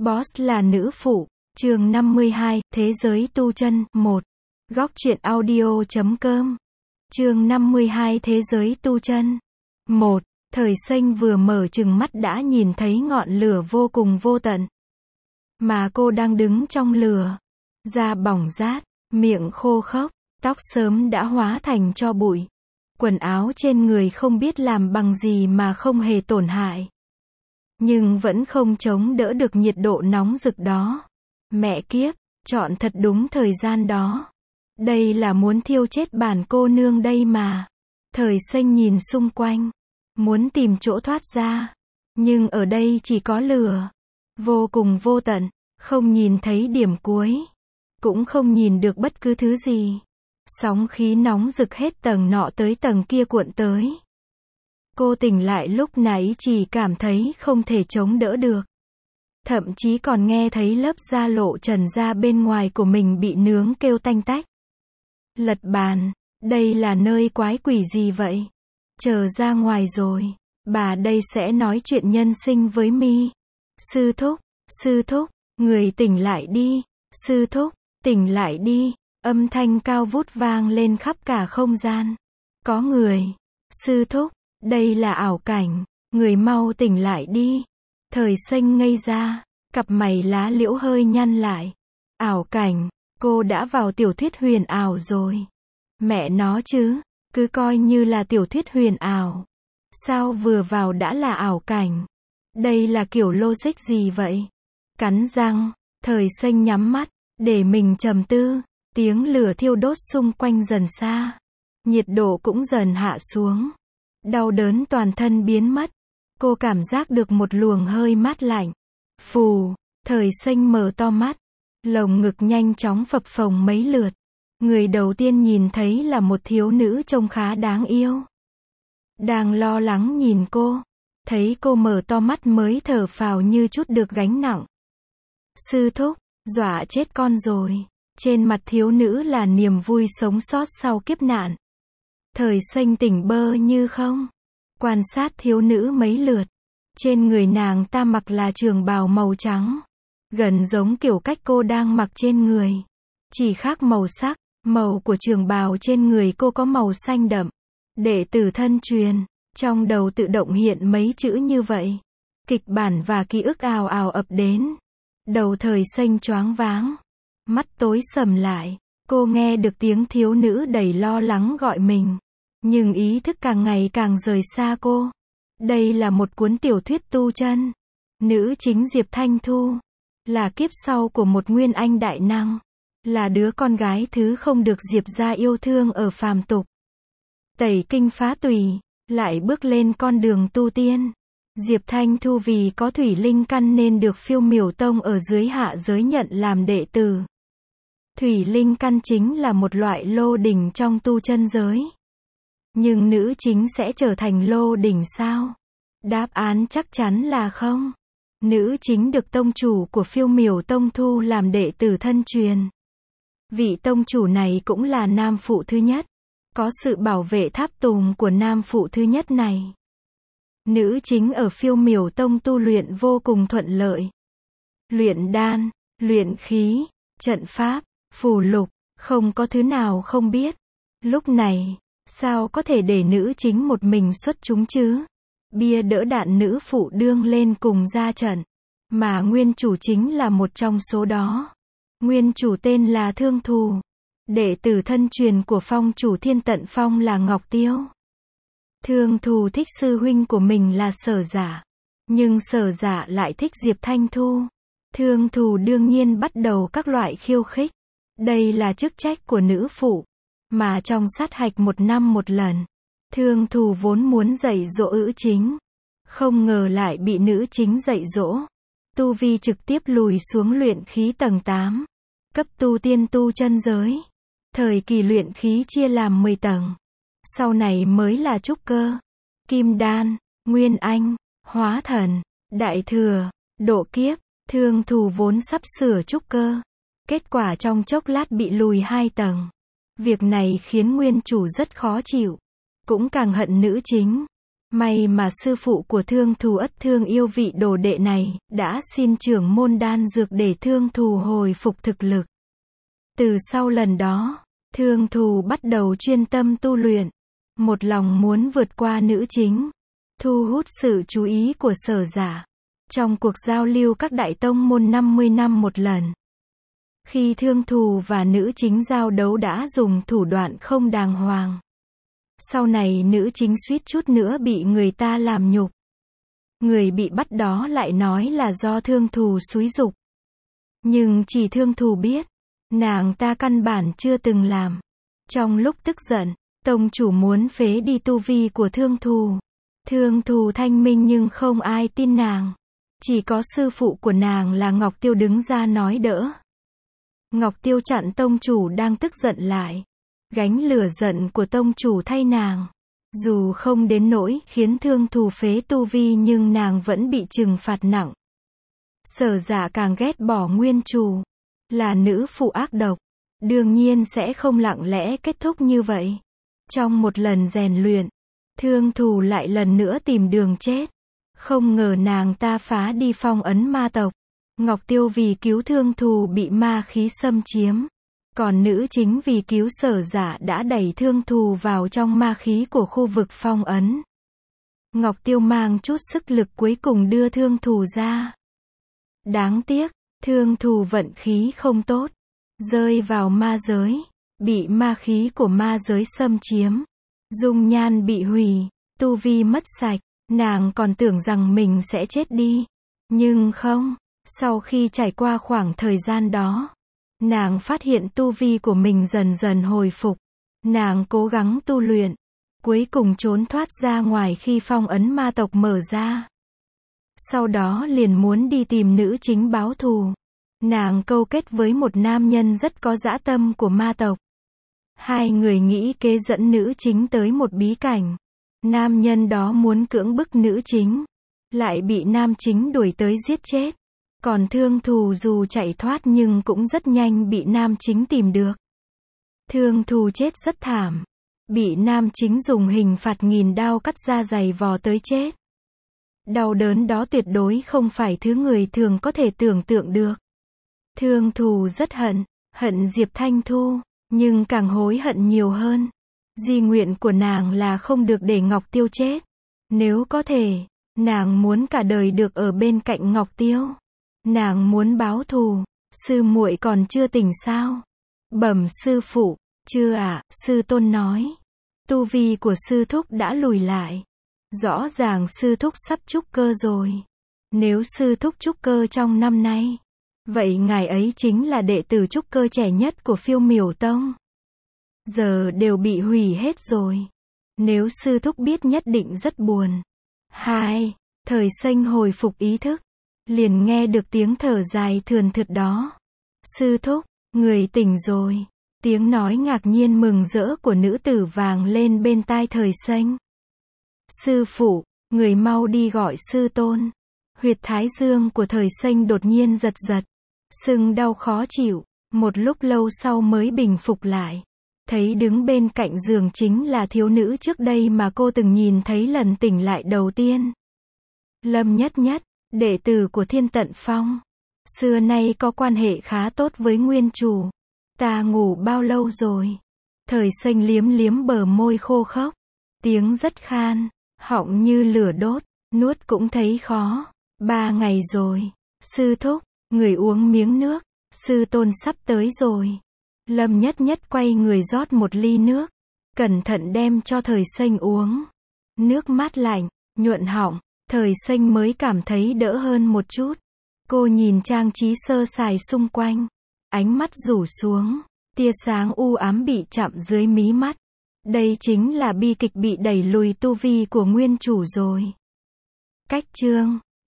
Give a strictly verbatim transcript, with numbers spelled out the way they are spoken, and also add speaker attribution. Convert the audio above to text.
Speaker 1: Boss là nữ phụ. Chương năm mươi hai, Thế giới tu chân, một. Góc truyện audio chấm com. Chương năm mươi hai, Thế giới tu chân. một. Thời Xanh vừa mở trừng mắt đã nhìn thấy ngọn lửa vô cùng vô tận. Mà cô đang đứng trong lửa. Da bỏng rát, miệng khô khốc, tóc sớm đã hóa thành tro bụi. Quần áo trên người không biết làm bằng gì mà không hề tổn hại. Nhưng vẫn không chống đỡ được nhiệt độ nóng rực đó. Mẹ kiếp, chọn thật đúng thời gian đó. Đây là muốn thiêu chết bản cô nương đây mà. Thời Xanh nhìn xung quanh, muốn tìm chỗ thoát ra. Nhưng ở đây chỉ có lửa. Vô cùng vô tận, không nhìn thấy điểm cuối. Cũng không nhìn được bất cứ thứ gì. Sóng khí nóng rực hết tầng nọ tới tầng kia cuộn tới. Cô tỉnh lại lúc nãy chỉ cảm thấy không thể chống đỡ được. Thậm chí còn nghe thấy lớp da lộ trần da bên ngoài của mình bị nướng kêu tanh tách. Lật bàn, đây là nơi quái quỷ gì vậy? Chờ ra ngoài rồi, bà đây sẽ nói chuyện nhân sinh với mi. Sư thúc, sư thúc, người tỉnh lại đi. Sư thúc, tỉnh lại đi. Âm thanh cao vút vang lên khắp cả không gian. Có người. Sư thúc, đây là ảo cảnh. Người mau tỉnh lại đi. Thời Xanh ngây ra, cặp mày lá liễu hơi nhăn lại. Ảo cảnh, cô đã vào tiểu thuyết huyền ảo rồi. Mẹ nó chứ, cứ coi như là tiểu thuyết huyền ảo. Sao vừa vào đã là ảo cảnh? Đây là kiểu logic gì vậy? Cắn răng, Thời Xanh nhắm mắt, để mình trầm tư. Tiếng lửa thiêu đốt xung quanh dần xa. Nhiệt độ cũng dần hạ xuống. Đau đớn toàn thân biến mất. Cô cảm giác được một luồng hơi mát lạnh. Phù, Thời Xanh mở to mắt. Lồng ngực nhanh chóng phập phồng mấy lượt. Người đầu tiên nhìn thấy là một thiếu nữ trông khá đáng yêu. Đang lo lắng nhìn cô. Thấy cô mở to mắt mới thở phào như chút được gánh nặng. Sư thúc, dọa chết con rồi. Trên mặt thiếu nữ là niềm vui sống sót sau kiếp nạn. Thời Xanh tỉnh bơ như không. Quan sát thiếu nữ mấy lượt. Trên người nàng ta mặc là trường bào màu trắng. Gần giống kiểu cách cô đang mặc trên người. Chỉ khác màu sắc, màu của trường bào trên người cô có màu xanh đậm. Đệ tử thân truyền, trong đầu tự động hiện mấy chữ như vậy. Kịch bản và ký ức ào ào ập đến. Đầu Thời Xanh choáng váng. Mắt tối sầm lại, cô nghe được tiếng thiếu nữ đầy lo lắng gọi mình. Nhưng ý thức càng ngày càng rời xa cô. Đây là một cuốn tiểu thuyết tu chân. Nữ chính Diệp Thanh Thu. Là kiếp sau của một nguyên anh đại năng. Là đứa con gái thứ không được Diệp gia yêu thương ở phàm tục. Tẩy kinh phá tùy, lại bước lên con đường tu tiên. Diệp Thanh Thu vì có thủy linh căn nên được Phiêu Miểu Tông ở dưới hạ giới nhận làm đệ tử. Thủy linh căn chính là một loại lô đỉnh trong tu chân giới. Nhưng nữ chính sẽ trở thành lô đỉnh sao? Đáp án chắc chắn là không. Nữ chính được tông chủ của Phiêu Miểu Tông thu làm đệ tử thân truyền. Vị tông chủ này cũng là nam phụ thứ nhất. Có sự bảo vệ tháp tùng của nam phụ thứ nhất này. Nữ chính ở Phiêu Miểu Tông tu luyện vô cùng thuận lợi. Luyện đan, luyện khí, trận pháp, phù lục, không có thứ nào không biết. Lúc này, sao có thể để nữ chính một mình xuất chúng chứ? Bia đỡ đạn nữ phụ đương lên cùng ra trận. Mà nguyên chủ chính là một trong số đó. Nguyên chủ tên là Thương Thù. Đệ tử thân truyền của phong chủ Thiên Tận Phong là Ngọc Tiêu. Thương Thù thích sư huynh của mình là Sở Giả. Nhưng Sở Giả lại thích Diệp Thanh Thu. Thương Thù đương nhiên bắt đầu các loại khiêu khích. Đây là chức trách của nữ phụ. Mà trong sát hạch một năm một lần. Thương Thù vốn muốn dạy dỗ nữ chính. Không ngờ lại bị nữ chính dạy dỗ. Tu vi trực tiếp lùi xuống luyện khí tầng tám. Cấp tu tiên tu chân giới. Thời kỳ luyện khí chia làm mười tầng. Sau này mới là trúc cơ, kim đan, nguyên anh, hóa thần, đại thừa, độ kiếp. Thương Thù vốn sắp sửa trúc cơ. Kết quả trong chốc lát bị lùi hai tầng. Việc này khiến nguyên chủ rất khó chịu. Cũng càng hận nữ chính. May mà sư phụ của Thương Thù ất thương yêu vị đồ đệ này, đã xin trưởng môn đan dược để Thương Thù hồi phục thực lực. Từ sau lần đó, Thương Thù bắt đầu chuyên tâm tu luyện, một lòng muốn vượt qua nữ chính, thu hút sự chú ý của Sở Giả. Trong cuộc giao lưu các đại tông môn năm mươi năm một lần, khi Thương Thù và nữ chính giao đấu đã dùng thủ đoạn không đàng hoàng. Sau này nữ chính suýt chút nữa bị người ta làm nhục. Người bị bắt đó lại nói là do Thương Thù xúi giục. Nhưng chỉ Thương Thù biết, nàng ta căn bản chưa từng làm. Trong lúc tức giận, tông chủ muốn phế đi tu vi của Thương Thù. Thương Thù thanh minh nhưng không ai tin nàng. Chỉ có sư phụ của nàng là Ngọc Tiêu đứng ra nói đỡ. Ngọc Tiêu chặn tông chủ đang tức giận lại, gánh lửa giận của tông chủ thay nàng. Dù không đến nỗi khiến Thương Thù phế tu vi nhưng nàng vẫn bị trừng phạt nặng. Sở Dạ càng ghét bỏ nguyên chủ, là nữ phụ ác độc, đương nhiên sẽ không lặng lẽ kết thúc như vậy. Trong một lần rèn luyện, Thương Thù lại lần nữa tìm đường chết. Không ngờ nàng ta phá đi phong ấn ma tộc. Ngọc Tiêu vì cứu Thương Thù bị ma khí xâm chiếm. Còn nữ chính vì cứu Sở Giả đã đẩy Thương Thù vào trong ma khí của khu vực phong ấn. Ngọc Tiêu mang chút sức lực cuối cùng đưa Thương Thù ra. Đáng tiếc, Thương Thù vận khí không tốt, rơi vào ma giới, bị ma khí của ma giới xâm chiếm. Dung nhan bị hủy, tu vi mất sạch, nàng còn tưởng rằng mình sẽ chết đi. Nhưng không, sau khi trải qua khoảng thời gian đó, nàng phát hiện tu vi của mình dần dần hồi phục. Nàng cố gắng tu luyện, cuối cùng trốn thoát ra ngoài khi phong ấn ma tộc mở ra. Sau đó liền muốn đi tìm nữ chính báo thù. Nàng câu kết với một nam nhân rất có dã tâm của ma tộc. Hai người nghĩ kế dẫn nữ chính tới một bí cảnh. Nam nhân đó muốn cưỡng bức nữ chính, lại bị nam chính đuổi tới giết chết. Còn Thương Thù dù chạy thoát nhưng cũng rất nhanh bị nam chính tìm được. Thương Thù chết rất thảm, bị nam chính dùng hình phạt nghìn đao cắt da dày vò tới chết. Đau đớn đó tuyệt đối không phải thứ người thường có thể tưởng tượng được. Thương Thù rất hận, hận Diệp Thanh Thu, nhưng càng hối hận nhiều hơn. Di nguyện của nàng là không được để Ngọc Tiêu chết. Nếu có thể, nàng muốn cả đời được ở bên cạnh Ngọc Tiêu. Nàng muốn báo thù. Sư muội còn chưa tỉnh sao? Bẩm sư phụ, chưa ạ, à, sư tôn nói. Tu vi của sư thúc đã lùi lại. Rõ ràng sư thúc sắp trúc cơ rồi. Nếu sư thúc trúc cơ trong năm nay, vậy ngài ấy chính là đệ tử trúc cơ trẻ nhất của Phiêu Miểu Tông. Giờ đều bị hủy hết rồi. Nếu sư thúc biết nhất định rất buồn. Hai, Thời Xanh hồi phục ý thức, liền nghe được tiếng thở dài thườn thượt đó. Sư thúc, người tỉnh rồi. Tiếng nói ngạc nhiên mừng rỡ của nữ tử vang lên bên tai Thời Xanh. Sư phụ, người mau đi gọi sư tôn. Huyệt thái dương của Thời Xanh đột nhiên giật giật, sưng đau khó chịu, một lúc lâu sau mới bình phục lại. Thấy đứng bên cạnh giường chính là thiếu nữ trước đây mà cô từng nhìn thấy lần tỉnh lại đầu tiên. Lâm Nhất Nhất, đệ tử của Thiên Tận Phong, xưa nay có quan hệ khá tốt với nguyên chủ. Ta ngủ bao lâu rồi? Thời Xanh liếm liếm bờ môi khô khốc, tiếng rất khan, họng như lửa đốt, nuốt cũng thấy khó. Ba ngày rồi. Sư thúc, người uống miếng nước, sư tôn sắp tới rồi. Lâm Nhất Nhất quay người rót một ly nước, cẩn thận đem cho Thời Xanh uống. Nước mát lạnh, nhuận họng, Thời Xanh mới cảm thấy đỡ hơn một chút. Cô nhìn trang trí sơ sài xung quanh, ánh mắt rủ xuống, tia sáng u ám bị chạm dưới mí mắt. Đây chính là bi kịch bị đẩy lùi tu vi của nguyên chủ rồi. Cách chương